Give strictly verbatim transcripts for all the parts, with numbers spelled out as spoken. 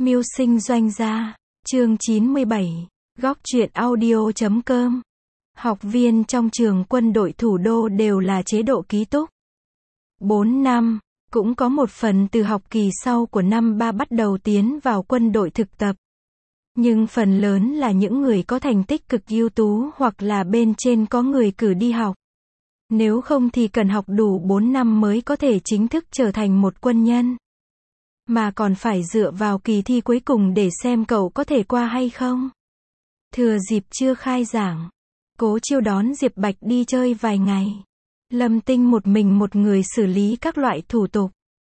Mưu sinh doanh gia, chương chín mươi bảy, góc truyện audio chấm com. Học viên trong trường quân đội thủ đô đều là chế độ ký túc. bốn năm, cũng có một phần từ học kỳ sau của năm ba bắt đầu tiến vào quân đội thực tập. Nhưng phần lớn là những người có thành tích cực ưu tú hoặc là bên trên có người cử đi học. Nếu không thì cần học đủ bốn năm mới có thể chính thức trở thành một quân nhân. Mà còn phải dựa vào kỳ thi cuối cùng để xem cậu có thể qua hay không. Thừa dịp chưa khai giảng, Cố Chiêu đón Diệp Bạch đi chơi vài ngày. Lâm Tinh một mình một người xử lý các loại thủ tục.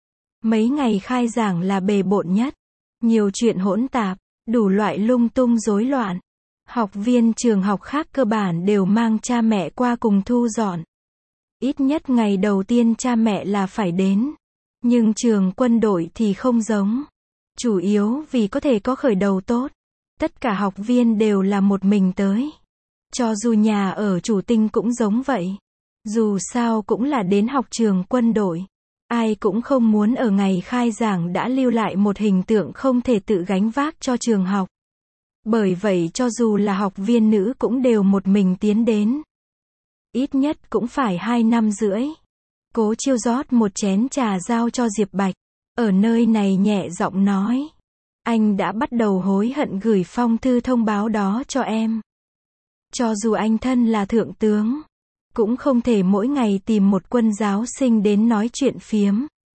Mấy ngày khai giảng là bề bộn nhất. Nhiều chuyện hỗn tạp, đủ loại lung tung rối loạn. Học viên trường học khác cơ bản đều mang cha mẹ qua cùng thu dọn. Ít nhất ngày đầu tiên cha mẹ là phải đến. Nhưng trường quân đội thì không giống. Chủ yếu vì có thể có khởi đầu tốt. Tất cả học viên đều là một mình tới. Cho dù nhà ở chủ tinh cũng giống vậy. Dù sao cũng là đến học trường quân đội. Ai cũng không muốn ở ngày khai giảng đã lưu lại một hình tượng không thể tự gánh vác cho trường học. Bởi vậy cho dù là học viên nữ cũng đều một mình tiến đến. Ít nhất cũng phải hai năm rưỡi. Cố Chiêu rót một chén trà giao cho Diệp Bạch. Ở nơi này nhẹ giọng nói. Anh đã bắt đầu hối hận gửi phong thư thông báo đó cho em. Cho dù anh thân là thượng tướng, cũng không thể mỗi ngày tìm một quân giáo sinh đến nói chuyện phiếm.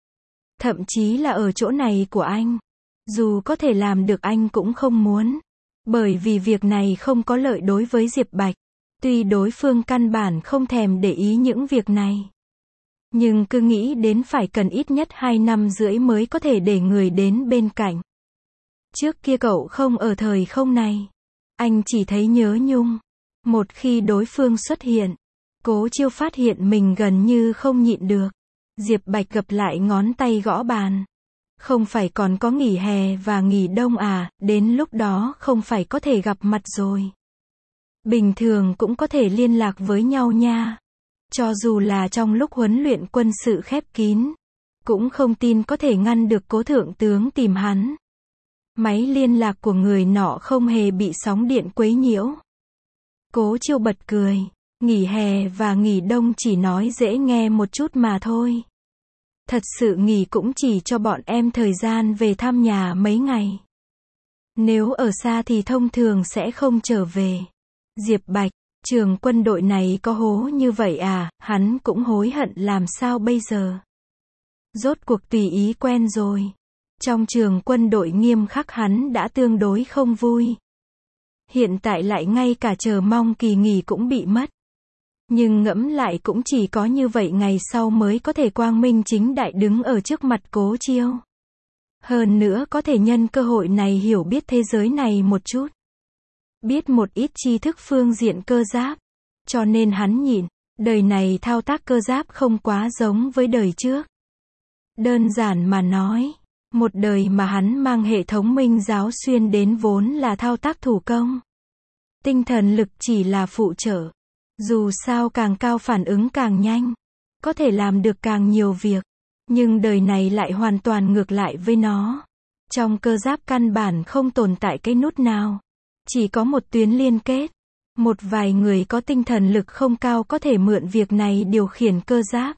Thậm chí là ở chỗ này của anh. Dù có thể làm được anh cũng không muốn. Bởi vì việc này không có lợi đối với Diệp Bạch. Tuy đối phương căn bản không thèm để ý những việc này. Nhưng cứ nghĩ đến phải cần ít nhất hai năm rưỡi mới có thể để người đến bên cạnh. Trước kia cậu không ở thời không này. Anh chỉ thấy nhớ nhung. Một khi đối phương xuất hiện, Cố Chiêu phát hiện mình gần như không nhịn được. Diệp Bạch gập lại ngón tay gõ bàn. Không phải còn có nghỉ hè và nghỉ đông à, đến lúc đó không phải có thể gặp mặt rồi. Bình thường cũng có thể liên lạc với nhau nha. Cho dù là trong lúc huấn luyện quân sự khép kín, cũng không tin có thể ngăn được Cố thượng tướng tìm hắn. Máy liên lạc của người nọ không hề bị sóng điện quấy nhiễu. Cố Chiêu bật cười. Nghỉ hè và nghỉ đông chỉ nói dễ nghe một chút mà thôi. Thật sự nghỉ cũng chỉ cho bọn em thời gian về thăm nhà mấy ngày. Nếu ở xa thì thông thường sẽ không trở về. Diệp Bạch, trường quân đội này có hố như vậy à, hắn cũng hối hận làm sao bây giờ. Rốt cuộc tùy ý quen rồi. Trong trường quân đội nghiêm khắc hắn đã tương đối không vui. Hiện tại lại ngay cả chờ mong kỳ nghỉ cũng bị mất. Nhưng ngẫm lại cũng chỉ có như vậy ngày sau mới có thể quang minh chính đại đứng ở trước mặt Cố Chiêu. Hơn nữa có thể nhân cơ hội này hiểu biết thế giới này một chút. Biết một ít tri thức phương diện cơ giáp. Cho nên hắn nhịn, đời này thao tác cơ giáp không quá giống với đời trước. Đơn giản mà nói, một đời mà hắn mang hệ thống minh giáo xuyên đến vốn là thao tác thủ công. Tinh thần lực chỉ là phụ trợ. Dù sao càng cao phản ứng càng nhanh. Có thể làm được càng nhiều việc. Nhưng đời này lại hoàn toàn ngược lại với nó. Trong cơ giáp căn bản không tồn tại cái nút nào. Chỉ có một tuyến liên kết. Một vài người có tinh thần lực không cao có thể mượn việc này điều khiển cơ giáp.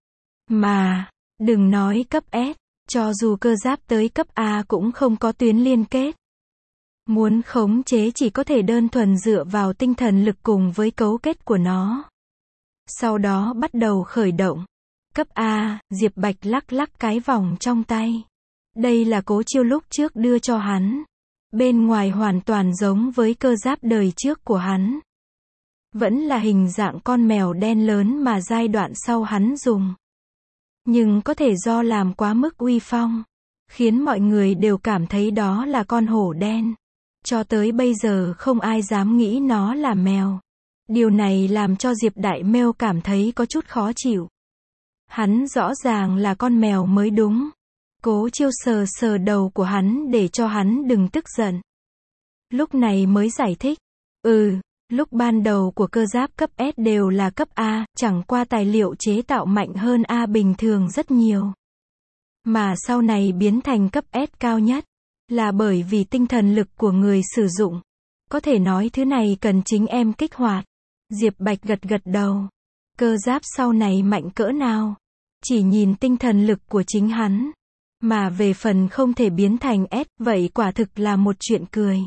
Mà, đừng nói cấp S, cho dù cơ giáp tới cấp A cũng không có tuyến liên kết. Muốn khống chế chỉ có thể đơn thuần dựa vào tinh thần lực cùng với cấu kết của nó. Sau đó bắt đầu khởi động. Cấp A, Diệp Bạch lắc lắc cái vòng trong tay. Đây là Cố Chiêu lúc trước đưa cho hắn. Bên ngoài hoàn toàn giống với cơ giáp đời trước của hắn. Vẫn là hình dạng con mèo đen lớn mà giai đoạn sau hắn dùng. Nhưng có thể do làm quá mức uy phong, khiến mọi người đều cảm thấy đó là con hổ đen. Cho tới bây giờ không ai dám nghĩ nó là mèo. Điều này làm cho Diệp Đại Mêu cảm thấy có chút khó chịu. Hắn rõ ràng là con mèo mới đúng. Cố Chiêu sờ sờ đầu của hắn để cho hắn đừng tức giận. Lúc này mới giải thích. Ừ, lúc ban đầu của cơ giáp cấp S đều là cấp A, chẳng qua tài liệu chế tạo mạnh hơn A bình thường rất nhiều. Mà sau này biến thành cấp S cao nhất. Là bởi vì tinh thần lực của người sử dụng. Có thể nói thứ này cần chính em kích hoạt. Diệp Bạch gật gật đầu. Cơ giáp sau này mạnh cỡ nào? Chỉ nhìn tinh thần lực của chính hắn. Mà về phần không thể biến thành S, vậy quả thực là một chuyện cười.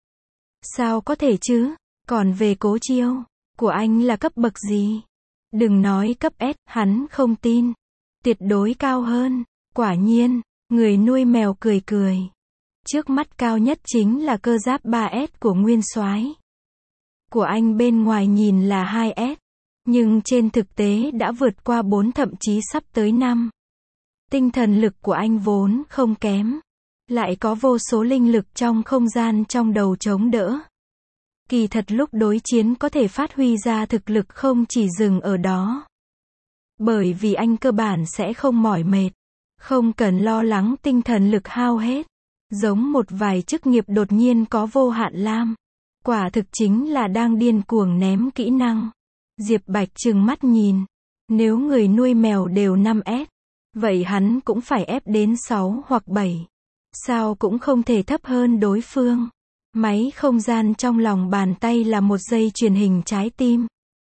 Sao có thể chứ? Còn về Cố Chiêu, của anh là cấp bậc gì? Đừng nói cấp S, hắn không tin. Tuyệt đối cao hơn. Quả nhiên, người nuôi mèo cười cười. Trước mắt cao nhất chính là cơ giáp ba S của Nguyên Soái. Của anh bên ngoài nhìn là hai S, nhưng trên thực tế đã vượt qua bốn, thậm chí sắp tới năm. Tinh thần lực của anh vốn không kém, lại có vô số linh lực trong không gian trong đầu chống đỡ. Kỳ thật lúc đối chiến có thể phát huy ra thực lực không chỉ dừng ở đó. Bởi vì anh cơ bản sẽ không mỏi mệt, không cần lo lắng tinh thần lực hao hết. Giống một vài chức nghiệp đột nhiên có vô hạn lam. Quả thực chính là đang điên cuồng ném kỹ năng. Diệp Bạch trừng mắt nhìn. Nếu người nuôi mèo đều năm S, vậy hắn cũng phải ép đến sáu hoặc bảy. Sao cũng không thể thấp hơn đối phương. Máy không gian trong lòng bàn tay là một dây truyền hình trái tim.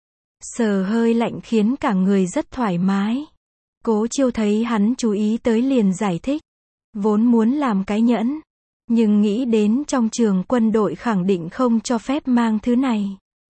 Sờ hơi lạnh khiến cả người rất thoải mái. Cố Chiêu thấy hắn chú ý tới liền giải thích. Vốn muốn làm cái nhẫn, nhưng nghĩ đến trong trường quân đội khẳng định không cho phép mang thứ này.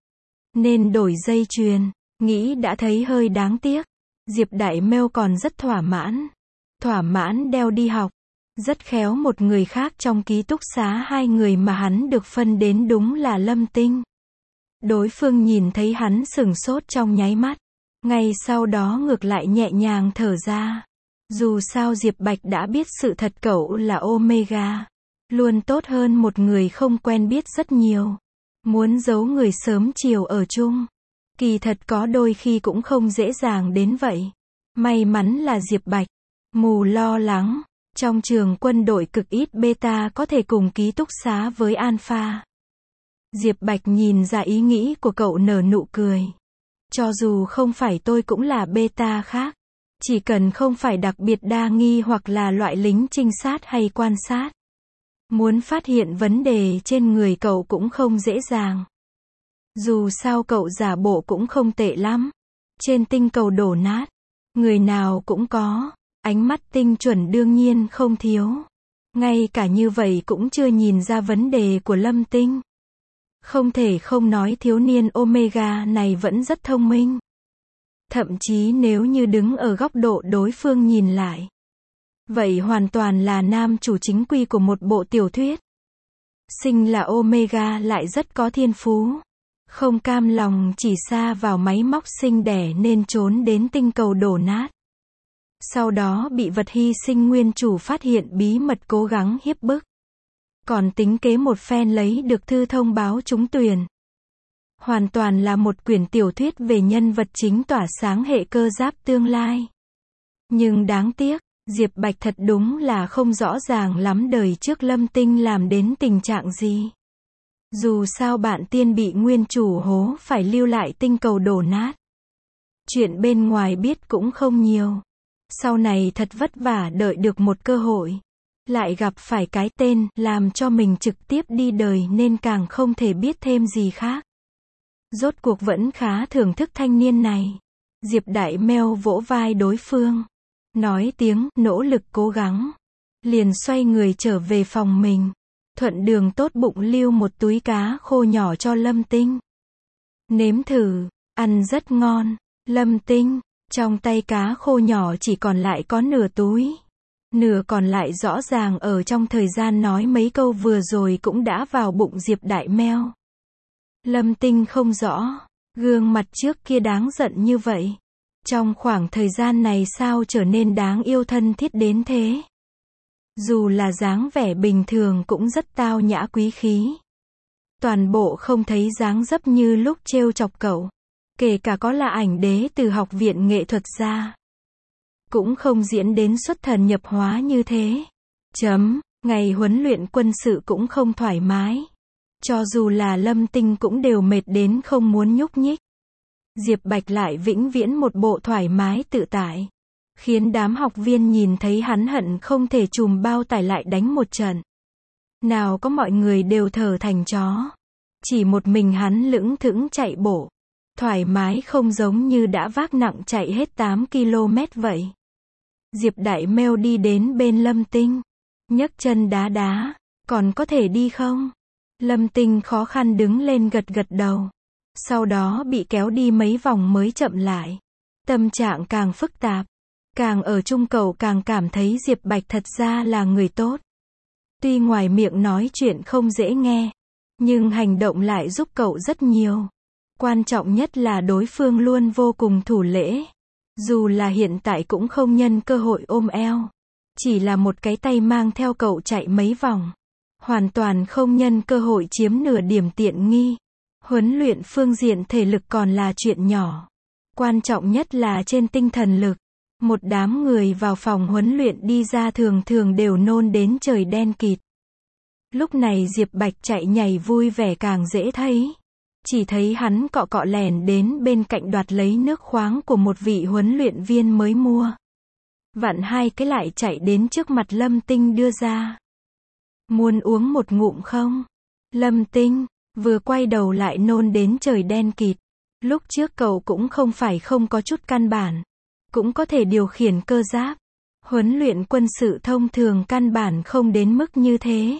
Nên đổi dây chuyền, nghĩ đã thấy hơi đáng tiếc. Diệp Đại Mêu còn rất thỏa mãn. Thỏa mãn đeo đi học. Rất khéo một người khác trong ký túc xá hai người mà hắn được phân đến đúng là Lâm Tinh. Đối phương nhìn thấy hắn sửng sốt trong nháy mắt. Ngay sau đó ngược lại nhẹ nhàng thở ra. Dù sao Diệp Bạch đã biết sự thật cậu là Omega. Luôn tốt hơn một người không quen biết rất nhiều. Muốn giấu người sớm chiều ở chung. Kỳ thật có đôi khi cũng không dễ dàng đến vậy. May mắn là Diệp Bạch. Mù lo lắng. Trong trường quân đội cực ít beta có thể cùng ký túc xá với alpha. Diệp Bạch nhìn ra ý nghĩ của cậu nở nụ cười. Cho dù không phải tôi cũng là beta khác. Chỉ cần không phải đặc biệt đa nghi hoặc là loại lính trinh sát hay quan sát. Muốn phát hiện vấn đề trên người cậu cũng không dễ dàng. Dù sao cậu giả bộ cũng không tệ lắm. Trên tinh cầu đổ nát, người nào cũng có. Ánh mắt tinh chuẩn đương nhiên không thiếu. Ngay cả như vậy cũng chưa nhìn ra vấn đề của Lâm Tinh. Không thể không nói thiếu niên Omega này vẫn rất thông minh. Thậm chí nếu như đứng ở góc độ đối phương nhìn lại. Vậy hoàn toàn là nam chủ chính quy của một bộ tiểu thuyết. Sinh là Omega lại rất có thiên phú. Không cam lòng chỉ sa vào máy móc sinh đẻ nên trốn đến tinh cầu đổ nát. Sau đó bị vật hy sinh nguyên chủ phát hiện bí mật cố gắng hiếp bức. Còn tính kế một phen lấy được thư thông báo trúng tuyển. Hoàn toàn là một quyển tiểu thuyết về nhân vật chính tỏa sáng hệ cơ giáp tương lai. Nhưng đáng tiếc, Diệp Bạch thật đúng là không rõ ràng lắm đời trước Lâm Tinh làm đến tình trạng gì. Dù sao bạn tiên bị nguyên chủ hố phải lưu lại tinh cầu đổ nát. Chuyện bên ngoài biết cũng không nhiều. Sau này thật vất vả đợi được một cơ hội. Lại gặp phải cái tên làm cho mình trực tiếp đi đời nên càng không thể biết thêm gì khác. Rốt cuộc vẫn khá thưởng thức thanh niên này. Diệp Đại Mèo vỗ vai đối phương. Nói tiếng nỗ lực cố gắng. Liền xoay người trở về phòng mình. Thuận đường tốt bụng lưu một túi cá khô nhỏ cho Lâm Tinh. Nếm thử, ăn rất ngon. Lâm Tinh, trong tay cá khô nhỏ chỉ còn lại có nửa túi. Nửa còn lại rõ ràng ở trong thời gian nói mấy câu vừa rồi cũng đã vào bụng Diệp Đại Mèo. Lâm Tinh không rõ, gương mặt trước kia đáng giận như vậy. Trong khoảng thời gian này sao trở nên đáng yêu thân thiết đến thế? Dù là dáng vẻ bình thường cũng rất tao nhã quý khí. Toàn bộ không thấy dáng dấp như lúc trêu chọc cậu. Kể cả có là ảnh đế từ học viện nghệ thuật ra. Cũng không diễn đến xuất thần nhập hóa như thế. Chấm, ngày huấn luyện quân sự cũng không thoải mái. Cho dù là Lâm Tinh cũng đều mệt đến không muốn nhúc nhích. Diệp Bạch lại vĩnh viễn một bộ thoải mái tự tại. Khiến đám học viên nhìn thấy hắn hận không thể chùm bao tải lại đánh một trận. Nào có mọi người đều thở thành chó. Chỉ một mình hắn lững thững chạy bộ. Thoải mái không giống như đã vác nặng chạy hết tám ki lô mét vậy. Diệp Đại Mêu đi đến bên Lâm Tinh. Nhấc chân đá đá. Còn có thể đi không? Lâm Tinh khó khăn đứng lên gật gật đầu. Sau đó bị kéo đi mấy vòng mới chậm lại. Tâm trạng càng phức tạp. Càng ở chung cậu càng cảm thấy Diệp Bạch thật ra là người tốt. Tuy ngoài miệng nói chuyện không dễ nghe. Nhưng hành động lại giúp cậu rất nhiều. Quan trọng nhất là đối phương luôn vô cùng thủ lễ. Dù là hiện tại cũng không nhân cơ hội ôm eo. Chỉ là một cái tay mang theo cậu chạy mấy vòng. Hoàn toàn không nhân cơ hội chiếm nửa điểm tiện nghi. Huấn luyện phương diện thể lực còn là chuyện nhỏ. Quan trọng nhất là trên tinh thần lực. Một đám người vào phòng huấn luyện đi ra thường thường đều nôn đến trời đen kịt. Lúc này Diệp Bạch chạy nhảy vui vẻ càng dễ thấy. Chỉ thấy hắn cọ cọ lẻn đến bên cạnh đoạt lấy nước khoáng của một vị huấn luyện viên mới mua. Vặn hai cái lại chạy đến trước mặt Lâm Tinh đưa ra. Muốn uống một ngụm không? Lâm Tinh vừa quay đầu lại nôn đến trời đen kịt. Lúc trước cậu cũng không phải không có chút căn bản. Cũng có thể điều khiển cơ giáp. Huấn luyện quân sự thông thường căn bản không đến mức như thế.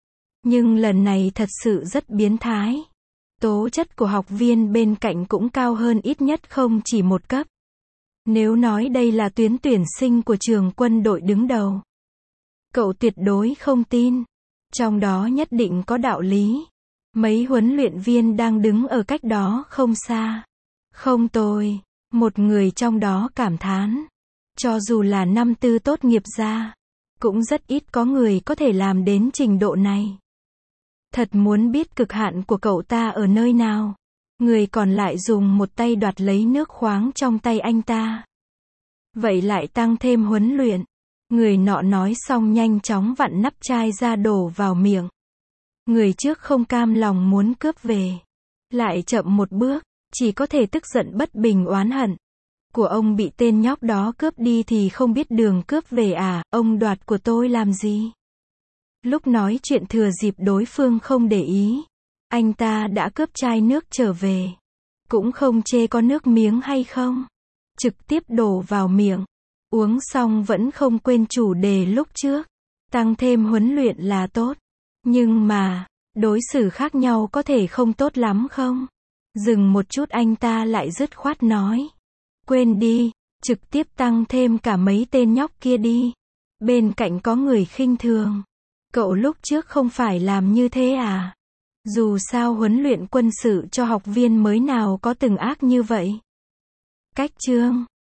Nhưng lần này thật sự rất biến thái. Tố chất của học viên bên cạnh cũng cao hơn ít nhất không chỉ một cấp. Nếu nói đây là tuyến tuyển sinh của trường quân đội đứng đầu. Cậu tuyệt đối không tin. Trong đó nhất định có đạo lý. Mấy huấn luyện viên đang đứng ở cách đó không xa. Không tồi. Một người trong đó cảm thán. Cho dù là năm tư tốt nghiệp ra. Cũng rất ít có người có thể làm đến trình độ này. Thật muốn biết cực hạn của cậu ta ở nơi nào. Người còn lại dùng một tay đoạt lấy nước khoáng trong tay anh ta. Vậy lại tăng thêm huấn luyện. Người nọ nói xong nhanh chóng vặn nắp chai ra đổ vào miệng. Người trước không cam lòng muốn cướp về. Lại chậm một bước, chỉ có thể tức giận bất bình oán hận. Của ông bị tên nhóc đó cướp đi thì không biết đường cướp về à, ông đoạt của tôi làm gì? Lúc nói chuyện thừa dịp đối phương không để ý. Anh ta đã cướp chai nước trở về. Cũng không chê có nước miếng hay không. Trực tiếp đổ vào miệng. Uống xong vẫn không quên chủ đề lúc trước. Tăng thêm huấn luyện là tốt. Nhưng mà, đối xử khác nhau có thể không tốt lắm không? Dừng một chút anh ta lại dứt khoát nói. Quên đi, trực tiếp tăng thêm cả mấy tên nhóc kia đi. Bên cạnh có người khinh thường. Cậu lúc trước không phải làm như thế à? Dù sao huấn luyện quân sự cho học viên mới nào có từng ác như vậy. Cách chương